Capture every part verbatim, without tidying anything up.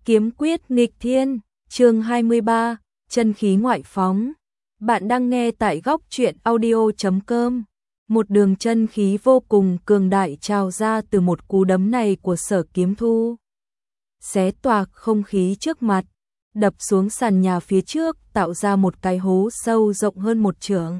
Kiếm quyết nghịch thiên, chương hai mươi ba, chân khí ngoại phóng. Bạn đang nghe tại góc truyện audio chấm com. Một đường chân khí vô cùng cường đại trào ra từ một cú đấm này của Sở Kiếm Thu. Xé toạc không khí trước mặt, đập xuống sàn nhà phía trước, tạo ra một cái hố sâu rộng hơn một trượng.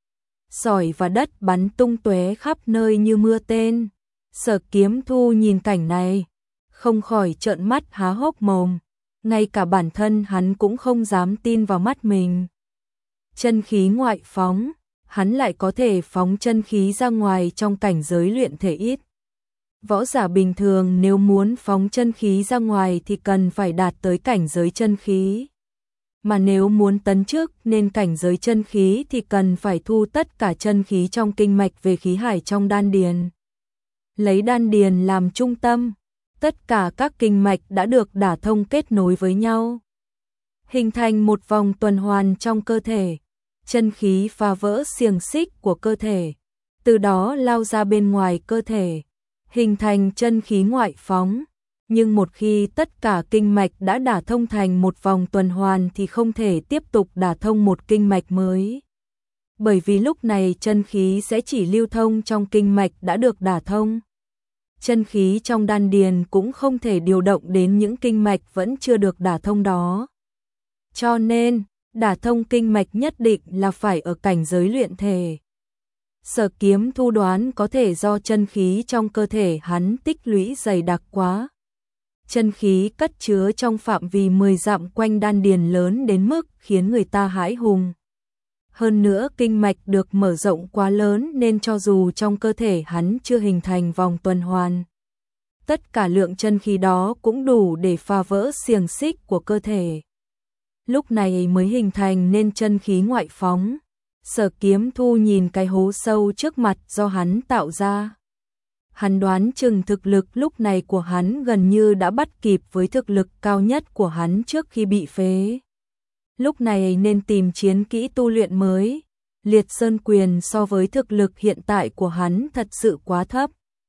Sỏi và đất bắn tung tóe khắp nơi như mưa tên. Sở Kiếm Thu nhìn cảnh này, không khỏi trợn mắt há hốc mồm, ngay cả bản thân hắn cũng không dám tin vào mắt mình. Chân khí ngoại phóng, hắn lại có thể phóng chân khí ra ngoài trong cảnh giới luyện thể ít. Võ giả bình thường nếu muốn phóng chân khí ra ngoài thì cần phải đạt tới cảnh giới chân khí. Mà nếu muốn tấn chức nên cảnh giới chân khí thì cần phải thu tất cả chân khí trong kinh mạch về khí hải trong đan điền. Lấy đan điền làm trung tâm, tất cả các kinh mạch đã được đả thông kết nối với nhau, hình thành một vòng tuần hoàn trong cơ thể. Chân khí phá vỡ xiềng xích của cơ thể, từ đó lao ra bên ngoài cơ thể, hình thành chân khí ngoại phóng. Nhưng một khi tất cả kinh mạch đã đả thông thành một vòng tuần hoàn thì không thể tiếp tục đả thông một kinh mạch mới. Bởi vì lúc này chân khí sẽ chỉ lưu thông trong kinh mạch đã được đả thông. Chân khí trong đan điền cũng không thể điều động đến những kinh mạch vẫn chưa được đả thông đó. Cho nên, đả thông kinh mạch nhất định là phải ở cảnh giới luyện thể. Sở Kiếm Thu đoán có thể do chân khí trong cơ thể hắn tích lũy dày đặc quá. Chân khí cất chứa trong phạm vi mười dặm quanh đan điền lớn đến mức khiến người ta hãi hùng. Hơn nữa kinh mạch được mở rộng quá lớn nên cho dù trong cơ thể hắn chưa hình thành vòng tuần hoàn, tất cả lượng chân khí đó cũng đủ để phá vỡ xiềng xích của cơ thể. Lúc này mới hình thành nên chân khí ngoại phóng. Sở Kiếm Thu nhìn cái hố sâu trước mặt do hắn tạo ra. Hắn đoán chừng thực lực lúc này của hắn gần như đã bắt kịp với thực lực cao nhất của hắn trước khi bị phế. Lúc này nên tìm chiến kỹ tu luyện mới. Liệt Sơn Quyền so với thực lực hiện tại của hắn thật sự quá thấp,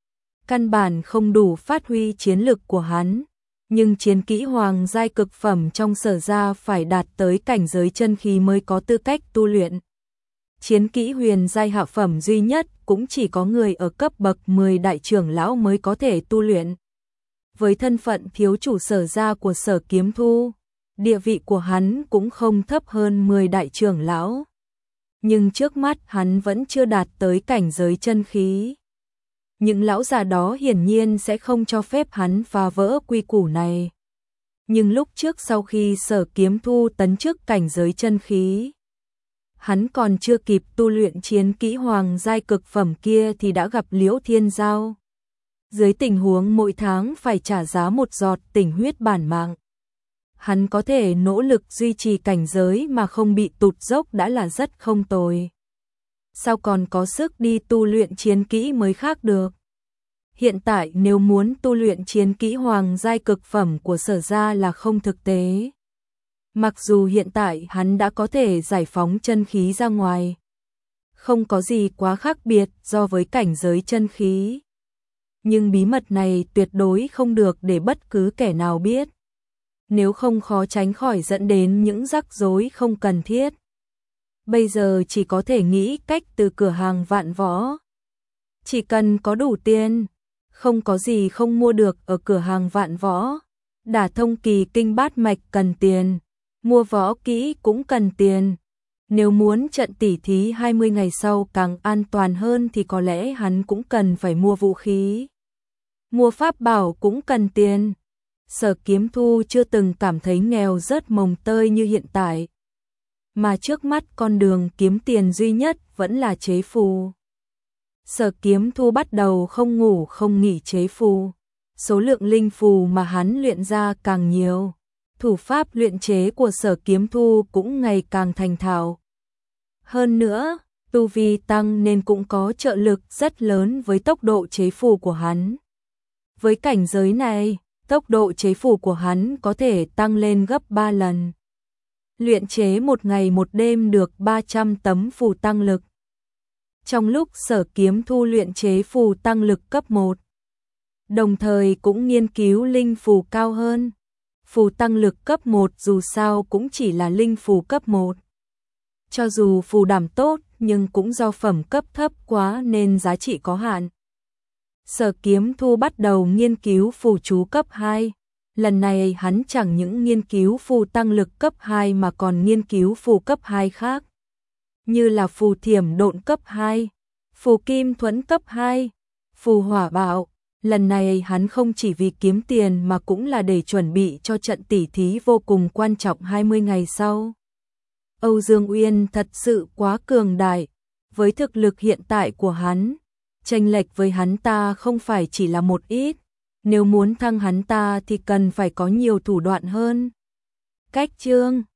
căn bản không đủ phát huy chiến lực của hắn. Nhưng chiến kỹ hoàng giai cực phẩm trong Sở gia phải đạt tới cảnh giới chân khí mới có tư cách tu luyện. Chiến kỹ huyền giai hạ phẩm duy nhất cũng chỉ có người ở cấp bậc mười đại trưởng lão mới có thể tu luyện. Với thân phận thiếu chủ Sở gia của Sở Kiếm Thu, địa vị của hắn cũng không thấp hơn mười đại trưởng lão. Nhưng trước mắt hắn vẫn chưa đạt tới cảnh giới chân khí. Những lão già đó hiển nhiên sẽ không cho phép hắn phá vỡ quy củ này. Nhưng lúc trước sau khi Sở Kiếm Thu tấn chức cảnh giới chân khí, hắn còn chưa kịp tu luyện chiến kỹ hoàng giai cực phẩm kia thì đã gặp Liễu Thiên Giao. Dưới tình huống mỗi tháng phải trả giá một giọt tỉnh huyết bản mạng, hắn có thể nỗ lực duy trì cảnh giới mà không bị tụt dốc đã là rất không tồi. Sao còn có sức đi tu luyện chiến kỹ mới khác được? Hiện tại nếu muốn tu luyện chiến kỹ hoàng giai cực phẩm của Sở gia là không thực tế. Mặc dù hiện tại hắn đã có thể giải phóng chân khí ra ngoài, không có gì quá khác biệt so với cảnh giới chân khí. Nhưng bí mật này tuyệt đối không được để bất cứ kẻ nào biết. Nếu không khó tránh khỏi dẫn đến những rắc rối không cần thiết. Bây giờ chỉ có thể nghĩ cách từ cửa hàng Vạn Võ. Chỉ cần có đủ tiền, không có gì không mua được ở cửa hàng Vạn Võ. Đả thông kỳ kinh bát mạch cần tiền, mua võ kỹ cũng cần tiền. Nếu muốn trận tỉ thí hai mươi ngày sau càng an toàn hơn thì có lẽ hắn cũng cần phải mua vũ khí. Mua pháp bảo cũng cần tiền. Sở Kiếm Thu chưa từng cảm thấy nghèo rớt mồng tơi như hiện tại. Mà trước mắt con đường kiếm tiền duy nhất vẫn là chế phù. Sở Kiếm Thu bắt đầu không ngủ không nghỉ chế phù. Số lượng linh phù mà hắn luyện ra càng nhiều, thủ pháp luyện chế của Sở Kiếm Thu cũng ngày càng thành thạo. Hơn nữa, tu vi tăng nên cũng có trợ lực rất lớn với tốc độ chế phù của hắn. Với cảnh giới này, tốc độ chế phù của hắn có thể tăng lên gấp ba lần. Luyện chế một ngày một đêm được ba trăm tấm phù tăng lực. Trong lúc Sở Kiếm Thu luyện chế phù tăng lực cấp một, đồng thời cũng nghiên cứu linh phù cao hơn, phù tăng lực cấp một dù sao cũng chỉ là linh phù cấp một. Cho dù phù đảm tốt, nhưng cũng do phẩm cấp thấp quá nên giá trị có hạn. Sở Kiếm Thu bắt đầu nghiên cứu phù chú cấp hai. Lần này hắn chẳng những nghiên cứu phù tăng lực cấp hai mà còn nghiên cứu phù cấp hai khác, như là phù thiểm độn cấp hai, phù kim thuẫn cấp hai, phù hỏa bạo. Lần này hắn không chỉ vì kiếm tiền mà cũng là để chuẩn bị cho trận tỉ thí vô cùng quan trọng hai mươi ngày sau. Âu Dương Uyên thật sự quá cường đại, với thực lực hiện tại của hắn, chênh lệch với hắn ta không phải chỉ là một ít, nếu muốn thăng hắn ta thì cần phải có nhiều thủ đoạn hơn. Cách chương